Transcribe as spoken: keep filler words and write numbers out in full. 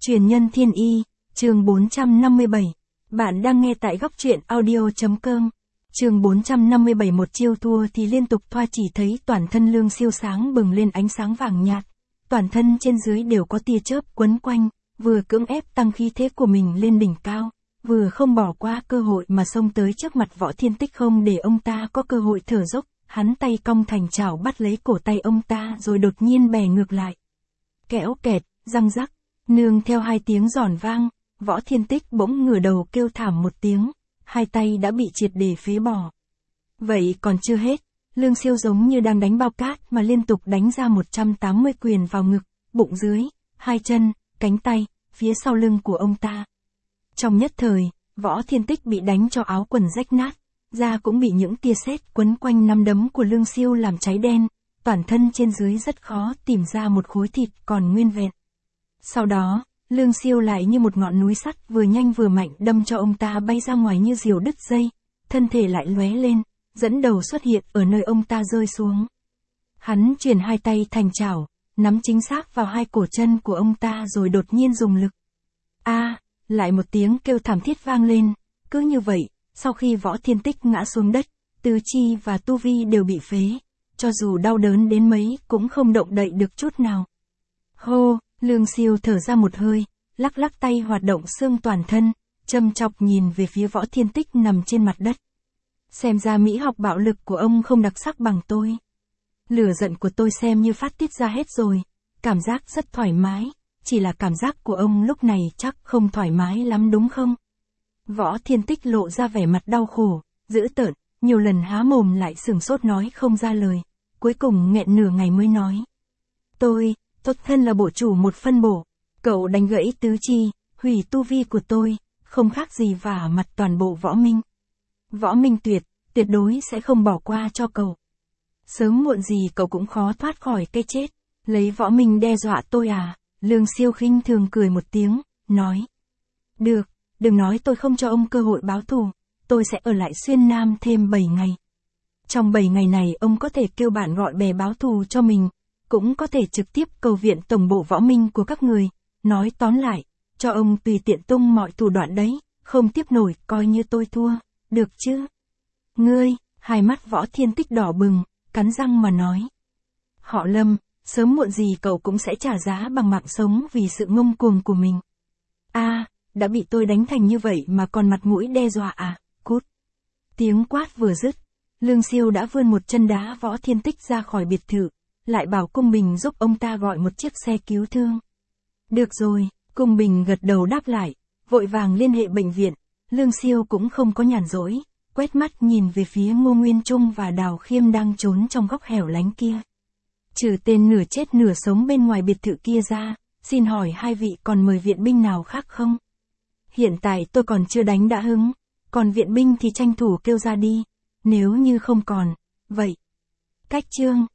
Truyền nhân thiên y, chương bốn trăm năm mươi bảy. Bạn đang nghe tại góc truyện audio.com. Chương bốn trăm năm mươi bảy. Một chiêu thua thì liên tục thoa, chỉ thấy toàn thân Lương Siêu sáng bừng lên ánh sáng vàng nhạt. Toàn thân trên dưới đều có tia chớp quấn quanh, vừa cưỡng ép tăng khí thế của mình lên đỉnh cao, vừa không bỏ qua cơ hội mà xông tới trước mặt Võ Thiên Tích, không để ông ta có cơ hội thở dốc. Hắn tay cong thành chảo bắt lấy cổ tay ông ta rồi đột nhiên bẻ ngược lại. Kẽo kẹt, răng rắc, nương theo hai tiếng giòn vang, Võ Thiên Tích bỗng ngửa đầu kêu thảm một tiếng, hai tay đã bị triệt để phế bỏ. Vậy còn chưa hết, Lương Siêu giống như đang đánh bao cát mà liên tục đánh ra một trăm tám mươi quyền vào ngực, bụng dưới, hai chân, cánh tay, phía sau lưng của ông ta. Trong nhất thời, Võ Thiên Tích bị đánh cho áo quần rách nát, da cũng bị những tia sét quấn quanh nắm đấm của Lương Siêu làm cháy đen, toàn thân trên dưới rất khó tìm ra một khối thịt còn nguyên vẹn. Sau đó, Lương Siêu lại như một ngọn núi sắt vừa nhanh vừa mạnh đâm cho ông ta bay ra ngoài như diều đứt dây, thân thể lại lóe lên, dẫn đầu xuất hiện ở nơi ông ta rơi xuống. Hắn chuyển hai tay thành chảo, nắm chính xác vào hai cổ chân của ông ta rồi đột nhiên dùng lực. A, à, lại một tiếng kêu thảm thiết vang lên, cứ như vậy, sau khi Võ Thiên Tích ngã xuống đất, tứ chi và tu vi đều bị phế, cho dù đau đớn đến mấy cũng không động đậy được chút nào. Hô, Lương Siêu thở ra một hơi, lắc lắc tay hoạt động xương toàn thân, châm chọc nhìn về phía Võ Thiên Tích nằm trên mặt đất. Xem ra mỹ học bạo lực của ông không đặc sắc bằng tôi. Lửa giận của tôi xem như phát tiết ra hết rồi, cảm giác rất thoải mái, chỉ là cảm giác của ông lúc này chắc không thoải mái lắm đúng không? Võ Thiên Tích lộ ra vẻ mặt đau khổ, dữ tợn, nhiều lần há mồm lại sửng sốt nói không ra lời, cuối cùng nghẹn nửa ngày mới nói. Tôi, tốt thân là bộ chủ một phân bổ, cậu đánh gãy tứ chi, hủy tu vi của tôi, không khác gì vả mặt toàn bộ Võ Minh. Võ Minh tuyệt, tuyệt đối sẽ không bỏ qua cho cậu. Sớm muộn gì cậu cũng khó thoát khỏi cái chết, lấy Võ Minh đe dọa tôi à? Lương Siêu khinh thường cười một tiếng, nói. Được, đừng nói tôi không cho ông cơ hội báo thù, tôi sẽ ở lại Xuyên Nam thêm bảy ngày. Trong bảy ngày này ông có thể kêu bạn gọi bè báo thù cho mình, cũng có thể trực tiếp cầu viện tổng bộ Võ Minh của các người, nói tóm lại, cho ông tùy tiện tung mọi thủ đoạn đấy, không tiếp nổi coi như tôi thua, được chứ? Ngươi, hai mắt Võ Thiên Tích đỏ bừng, cắn răng mà nói. Họ Lâm, sớm muộn gì cậu cũng sẽ trả giá bằng mạng sống vì sự ngông cuồng của mình. A, à, đã bị tôi đánh thành như vậy mà còn mặt mũi đe dọa à, cút. Tiếng quát vừa dứt, Lương Siêu đã vươn một chân đá Võ Thiên Tích ra khỏi biệt thự, lại bảo Cung Bình giúp ông ta gọi một chiếc xe cứu thương. Được rồi, Cung Bình gật đầu đáp lại, vội vàng liên hệ bệnh viện. Lương Siêu cũng không có nhàn rỗi, quét mắt nhìn về phía Ngô Nguyên Trung và Đào Khiêm đang trốn trong góc hẻo lánh kia. Trừ tên nửa chết nửa sống bên ngoài biệt thự kia ra, xin hỏi hai vị còn mời viện binh nào khác không? Hiện tại tôi còn chưa đánh đã hứng, còn viện binh thì tranh thủ kêu ra đi, nếu như không còn, vậy. Cách chương